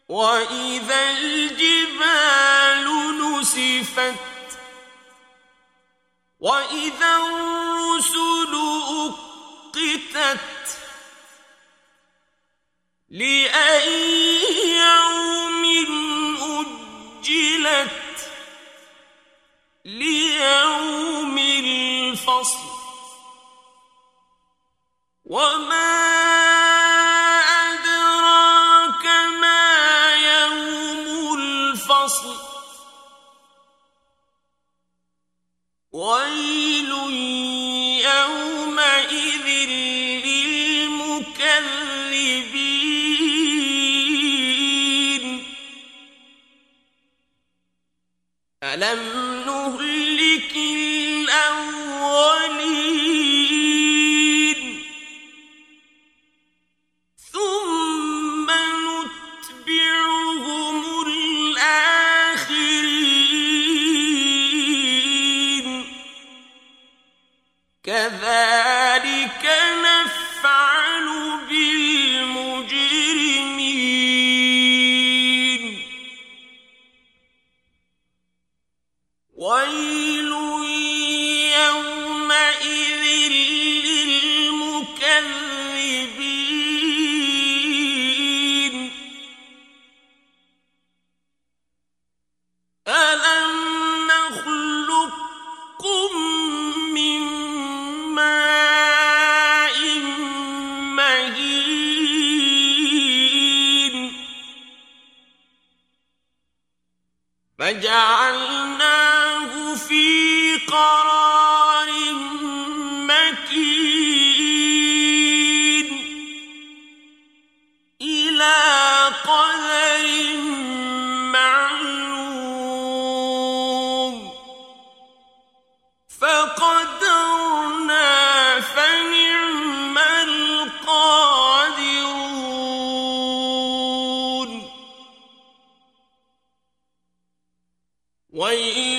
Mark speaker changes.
Speaker 1: وإذا الجبال نسفت وإذا الرسل أقتت لأي يوم أجلت ليوم الفصل وما أدراك ما يوم الفصل ويل يومئذ للمكذبين ألم نهلك الأولين ثم نتبعهم الآخرين كذلك نفعل بالمجرمين ويل يومئذ للمكذبين ألم نخلقكم من ماء مهين فجعلناه في قرار مكين إلى قدر معلوم فقدرنا فنعم القادرون ويل